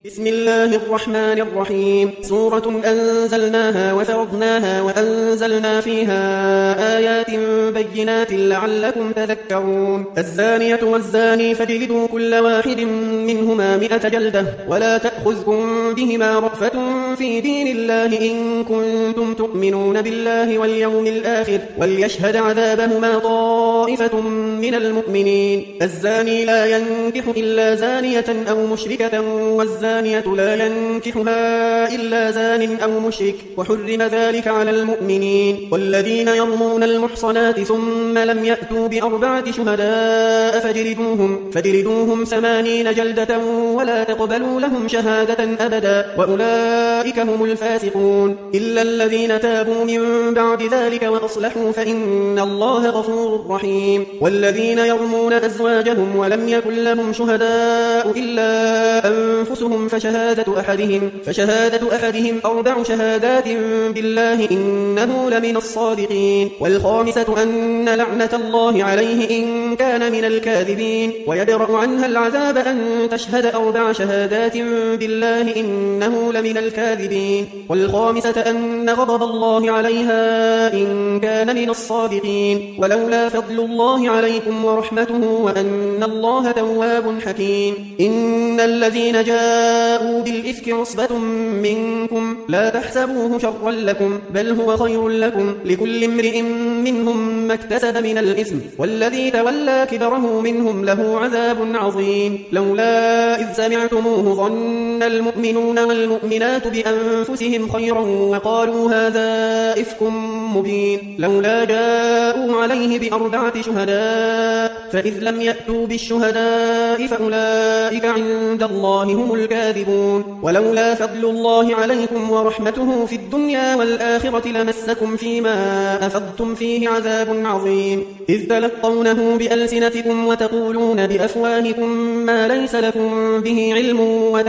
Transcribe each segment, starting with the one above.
بسم الله الرحمن الرحيم. سورة أنزلناها وفرضناها وأنزلنا فيها آيات بينات لعلكم تذكرون. الزانية والزاني فاجلدوا كل واحد منهما 100 جلدة ولا تأخذكم بهما رأفة في دين الله إن كنتم تؤمنون بالله واليوم الآخر وليشهد عذابهما طائفة من المؤمنين. الزاني لا ينكح إلا زانية أو مشركة والزانية لا ينكحها إلا زان أو مشرك وحرم ذلك على المؤمنين. والذين يرمون المحصنات ثم لم يأتوا ب4 شهداء فجلدوهم 80 جلدة ولا تقبلوا لهم شهادة أبدا وأولئك هم الفاسقون. إلا الذين تابوا من بعد ذلك وأصلحوا فإن الله غفور رحيم. والذين يرمون أزواجهم ولم يكن لهم شهداء إلا أنفسهم فشهادة أحدهم 4 شهادات بالله إنه لمن الصادقين. والخامسة أن لعنة الله عليه إن كان من الكاذبين. ويدرأ عنها العذاب أن تشهد 4 شهادات بالله إنه لمن الكاذبين. والخامسة أن غضب الله عليها إن كان من الصادقين. ولولا فضل الله عليكم ورحمته وأن الله تواب حكيم. إن الذين جاءوا بالإفك عصبة منكم لا تحسبوه شرا لكم بل هو خير لكم لكل امرئ منهم ما اكتسب من الإثم والذي تولى كبره منهم له عذاب عظيم. لولا إذ سمعتموه ظن المؤمنون والمؤمنات بأنفسهم خيرا وقالوا هذا إفك مبين. لولا جاءوا عليه ب4 شهداء فإذ لم يأتوا بالشهداء فأولئك عند الله هم الكاذبون. ولولا فضل الله عليكم ورحمته في الدنيا والآخرة لمسكم فيما أفضتم فيه عذاب عظيم. إذ تلقونه بألسنتكم وتقولون بأفواهكم ما ليس لكم به علم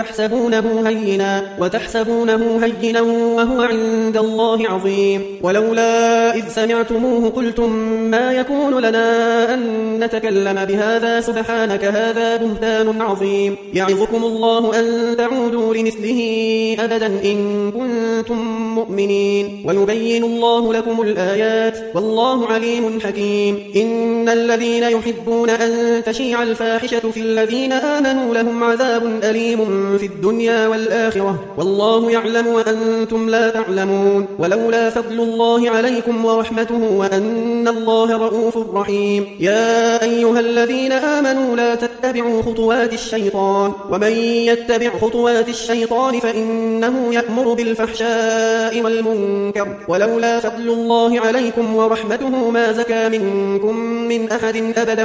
وتحسبونه هينا وهو عند الله عظيم. ولولا إذ سمعتموه قلتم ما يكون لنا أن نتكلم بهذا سبحانك هذا بهتان عظيم. يعظكم الله أن تعودوا لمثله أبدا إن كنتم مؤمنين. ويبين الله لكم الآيات والله عليم حكيم. إن الذين يحبون أن تشيع الفاحشة في الذين آمنوا لهم عذاب أليم في الدنيا والآخرة والله يعلم وأنتم لا تعلمون. ولولا فضل الله عليكم ورحمته وأن الله رؤوف رحيم. يا أيها الذين آمنوا لا تتبعوا خطوات الشيطان ومن يتبع خطوات الشيطان فإنه يأمر بالفحشاء والمنكر. ولولا فضل الله عليكم ورحمته ما زكى منكم من أحد أبدا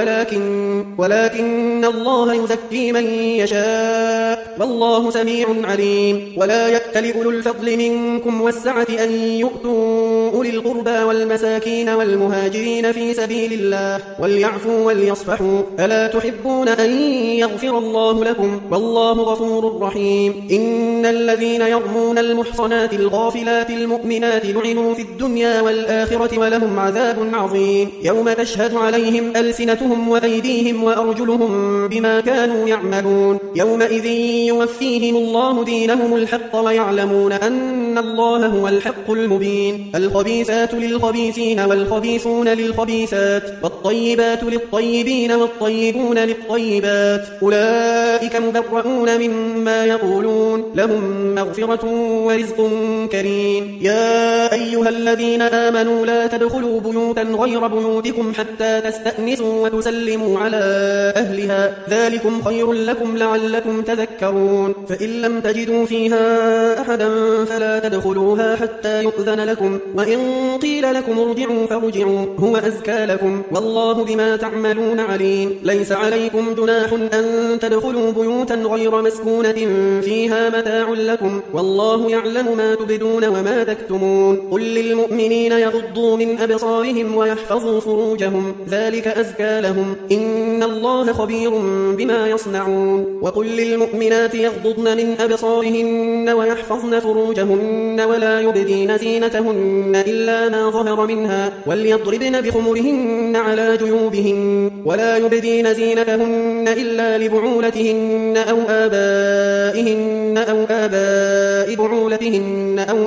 ولكن الله يزكي من يشاء والله سميع عليم. ولا يأتل أولو الفضل منكم والسعة أن يؤتوا أولي القربى والمساكين والمهاجرين في سبيل الله وليعفوا وليصفحوا ألا تحبون أن يغفر الله لكم والله غفور رحيم. إن الذين يرمون المحصنات الغافلات المؤمنات لعنوا في الدنيا والآخرة ولهم عذاب عظيم. يوم تشهد عليهم ألسنتهم وأيديهم وأرجلهم بما كانوا يعملون. يومئذ يوفيهم الله دينهم الحق ويعلمون أن الله هو الحق المبين. الخبيثات للخبيثين والخبيثون للخبيثات والطيبات للطيبين والطيبون للطيبات أولئك مبرؤون مما يقولون لهم مغفرة ورزق كريم. يا أيها الذين آمنوا لا تدخلوا بيوتا غير بيوتكم حتى تستأنسوا وتسلموا على أهلها ذلكم خير لكم لعلكم تذكرون. فإن لم تجدوا فيها أحدا فلا تدخلوها حتى يؤذن لكم وإن قيل لكم ارجعوا فارجعوا هو أزكى لكم والله بما تعملون عليم. ليس عليكم جناح أن تدخلوا بيوتا غير مسكونة فيها متاع لكم والله يعلم ما تبدون وما تكتمون. قل للمؤمنين يغضوا من أبصارهم ويحفظوا فروجهم ذلك أزكى لهم إن الله خبير بما يصنعون. وقل للمؤمنات المؤمنات يغضضن من أبصارهن ويحفظن فروجهن ولا يبدين زينتهن إلا ما ظهر منها وليضربن بخمرهن على جيوبهن ولا يبدين زينتهن إلا لبعولتهن أو آبائهن أو آباء بعولتهن أو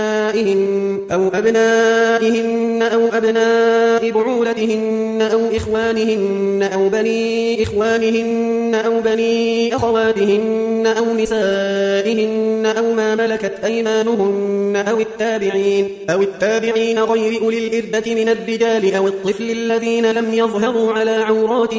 أبنائهن أو أبناء بعولتهن أو إخوانهن أو بني إخوانهن أو بني أخواتهن أو نسائهن أو ما ملكت أيمانهن أو التابعين غير أولي الإربة من الرجال أو الطفل الذين لم يظهروا على عورات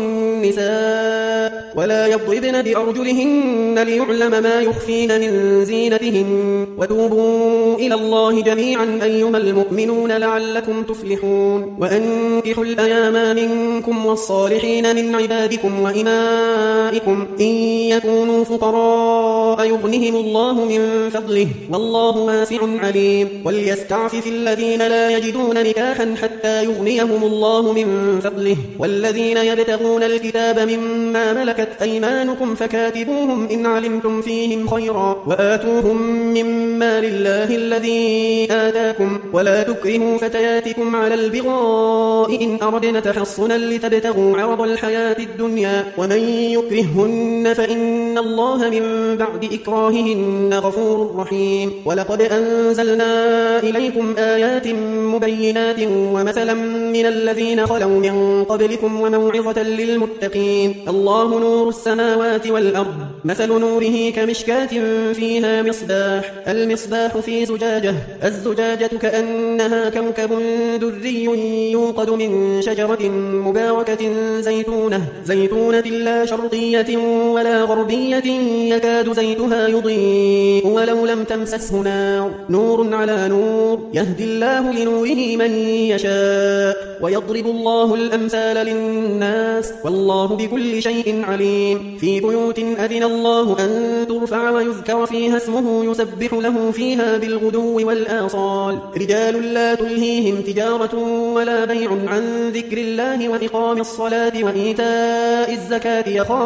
النساء ولا يضربن بأرجلهن ليعلم ما يخفين من زينتهن وتوبوا إلى الله جميعا أيها المؤمنون لعلكم تفلحون وأنكحوا الأيام منكم والصالحين من عبادكم وإمائكم إن يكونوا فقراء يغنهم الله من فضله والله واسع عليم وليستعفف الذين لا يجدون نكاحا حتى يغنيهم الله من فضله والذين يبتغون الكتاب مما ملكت أيمانكم فكاتبوهم إن علمتم فيهم خيرا وآتوهم مما لله الذي آتاكم ولا تكرهوا فتياتكم على البغاء إن أردن تحصنا لتبتغوا عرض الحياة الدنيا ومن يكرههن فإن الله من بعد إكراههن غفور رحيم ولقد أنزلنا إليكم آيات مبينات ومثلا من الذين خلوا من قبلكم وموعظة للمتقين الله نور السماوات والأرض مثل نوره كمشكاة فيها مصباح المصباح في زجاجة الزجاجة كأنها كوكب دري يوقد من شجرة مباركة زيتونة لا شرقية ولا غربية يكاد زيتها يضيء ولو لم تمسسه نور على نور يهدي الله لنوره من يشاء ويضرب الله الأمثال للناس والله بكل شيء عليم في بيوت أذن الله أن ترفع ويذكر فيها اسمه يسبح له فيها بالغدو والآصال رجال لا تلهيهم تجارة ولا بيع عن ذكر الله وإقام الصلاة وإيتاء الزكاة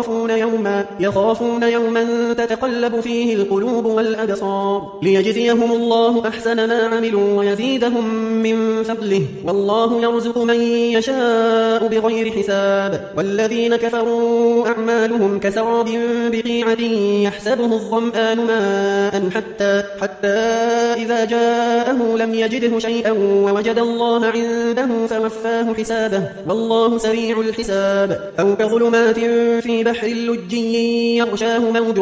يخافون يوما تتقلب فيه القلوب والأبصار ليجزيهم الله أحسن ما عملوا ويزيدهم من فضله والله يرزق من يشاء بغير حساب والذين كفروا أعمالهم كسراب بقيعة يحسبه الظمآن ماء حتى إذا جاءه لم يجده شيئا ووجد الله عنده فوفاه حسابه والله سريع الحساب أو كظلمات في بحر لجي يغشاه موج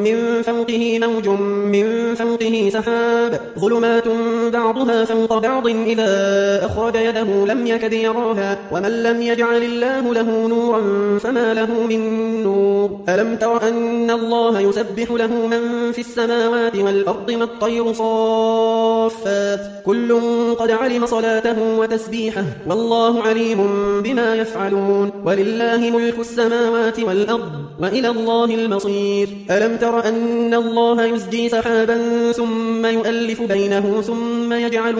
من فوقه سحاب ظلمات بعضها فوق بعض إذا أخرج يده لم يكد يراها ومن لم يجعل الله له نورا فما له من نور ألم تر أن الله يسبح له من في السماوات والأرض ما الطير صافات كل قد علم صلاته وتسبيحه والله عليم بما يفعلون ولله ملك السماوات والأرض وإلى الله المصير ألم تر أن الله يزجي سحابا ثم يؤلف بينه ثم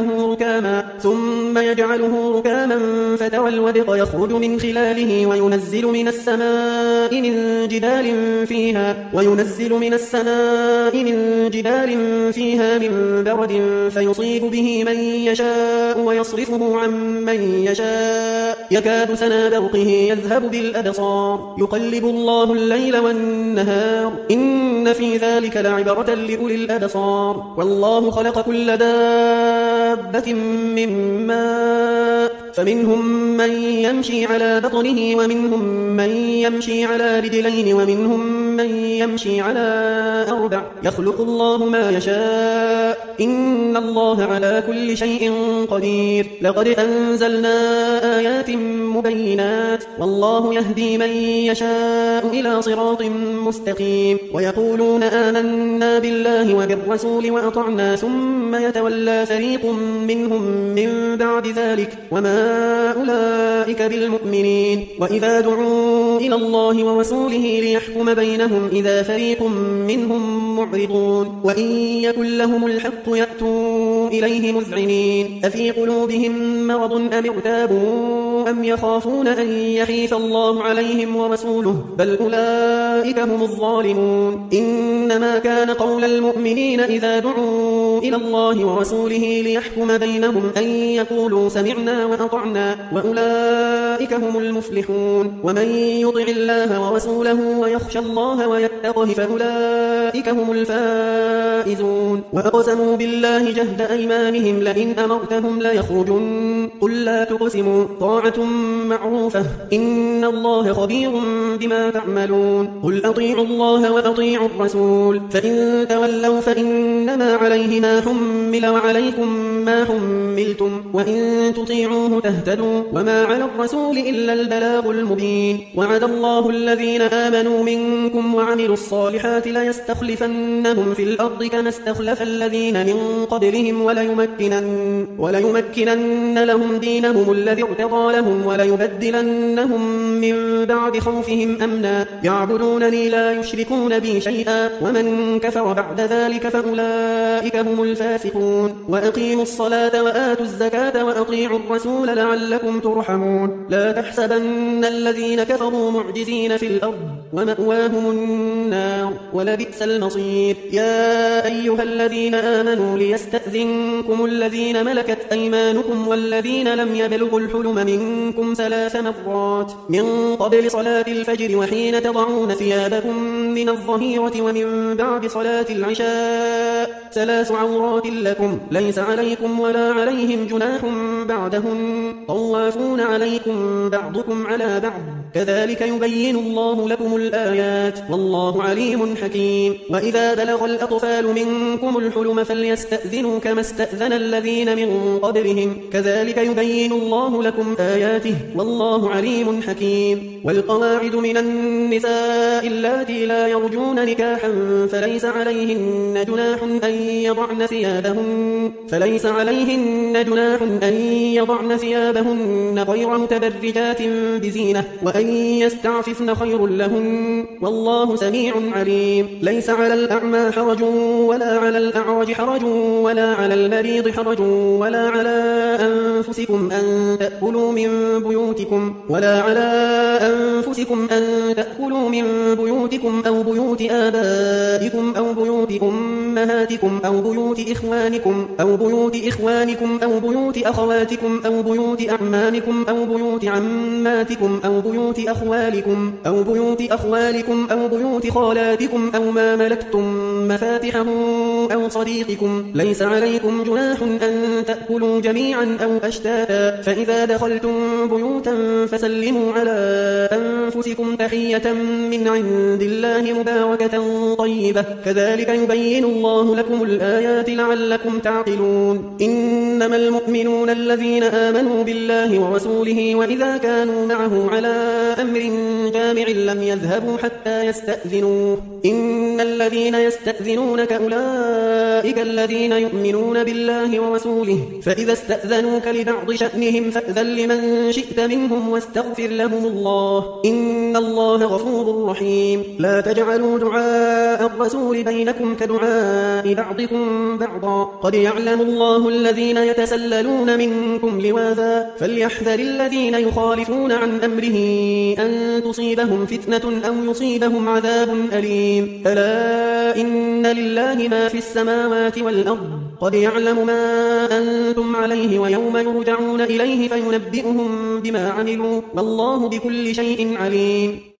يجعله ركاما فترى الودق يخرج من خلاله وينزل من السماء من جبال فيها من برد فيصيب به من يشاء ويصرفه عن من يشاء يكاد سنا برقه يذهب بالأبصار يقلب الله الليل والنهار إن في ذلك لعبرة لأولي الأبصار والله خلق كل دابة من ماء فمنهم من يمشي على بطنه ومنهم من يمشي على رجلين ومنهم من يمشي على أربع يخلق الله ما يشاء إن الله على كل شيء قدير لقد أنزلنا آيات مبينات والله يهدي من يشاء إلى صراط مستقيم ويقولون آمنا بالله وبالرسول وأطعنا ثم يتولى فريق منهم من بعد ذلك وما أولئك بالمؤمنين وإذا دعوا إلى الله ورسوله ليحكم بينهم إذا فريق منهم معرضون وإن يكن لهم الحق يأتوا إليه مذعنين أفي قلوبهم مرض أم ارتابوا أم يخافون أن يحيف الله عليهم ورسوله بل أولئك هم الظالمون إنما كان قول المؤمنين إذا دعوا إلى الله ورسوله ليحكم بينهم أن يقولوا سمعنا وأطعنا وأولئك هم المفلحون ومن يطع الله ورسوله ويخشى الله ويتقه فأولئك هم الفائزون وأقسموا بالله جهد أيمانهم لئن أمرتهم ليخرجن قل لا تقسموا طاعة معروفة إن الله خبير بما تعملون قل أطيعوا الله وأطيعوا الرسول فإن تولوا فإنما عليه ما حمل وعليكم ما حملتم وإن تطيعوه تهتدوا وما على الرسول إلا البلاغ المبين وعد الله الذين آمنوا منكم وعملوا الصالحات ليستخلفنهم في الأرض كما استخلف الذين من قبلهم وليمكنن لهم دينهم الذي ارتضى لهم وليبدلنهم من بعد خوفهم أمنا يعبدونني لا يشركون بي شيئا ومن كفر بعد ذلك فأولئك هم الفاسقون وأقيموا الصلاة وآتوا الزكاة وأطيعوا الرسول لعلكم ترحمون لا تحسبن الذين كفروا معجزين في الأرض ومأواهم النار ولبئس المصير يا أيها الذين آمنوا ليستأذنكم الذين ملكت أيمانكم والذين لم يبلغوا الحلم منكم 3 مرات من قبل صلاة الفجر وحين تضعون ثيابكم من الظهيرة ومن بعد صلاة العشاء 3 عورات لكم ليس عليكم ولا عليهم جناح بعدهن طوافون عليكم بعضكم على بعض كذلك يبين الله لكم الآيات والله عليم حكيم وإذا بلغ الأطفال منكم الحلم فليستأذنوا كما استأذن الذين من قبلهم كذلك يبين الله لكم آياته والله عليم حكيم والقواعد من النساء اللاتي لا يرجون نكاحا فليس عليهن جناح أن يضعن ثيابهن غير متبرجات بزينة وأن يستعففن خير لهن والله سميع عليم ليس على الأعمى حرج ولا على الأعرج حرج ولا على المريض حرج ولا على أنفسكم أن تأكلوا من بيوتكم أو بيوت آبائكم أو بيوت أمهاتكم أو بيوت إخوانكم أو بيوت أخواتكم أو بيوت أعمامكم أو بيوت عماتكم أو بيوت أخوالكم أو بيوت خالاتكم أو ما ملكتم مفاتحه أو صديقكم ليس عليكم جناح أن تأكلوا جميعا أو أشتاتا فإذا دخلتم بيوتا فسلموا على أنفسكم تحية من عند الله مباركة طيبة كذلك يبين الله لكم الآيات لعلكم تعقلون إنما المؤمنون الذين آمنوا بالله ورسوله وإذا كانوا معه على أمر جامع لم يذهبوا حتى يستأذنوه إن الذين يستأذنونك أولئك الذين يؤمنون بالله ورسوله فإذا استأذنوك لبعض شأنهم فأذن لمن شئت منهم واستغفر لهم الله إن الله غفور رحيم لا تجعلوا دعاء الرسول بينكم كدعاء بعضكم بعضا قد يعلم الله الذين يتسللون منكم لواذا فليحذر الذين يخالفون عن أمره أن تصيبهم فتنة أو يصيبهم عذاب أليم ألا إن لله ما في السماوات والأرض قد يعلم ما أنتم عليه ويوم يرجعون إليه فينبئهم بما عملوا والله بكل شيء عليم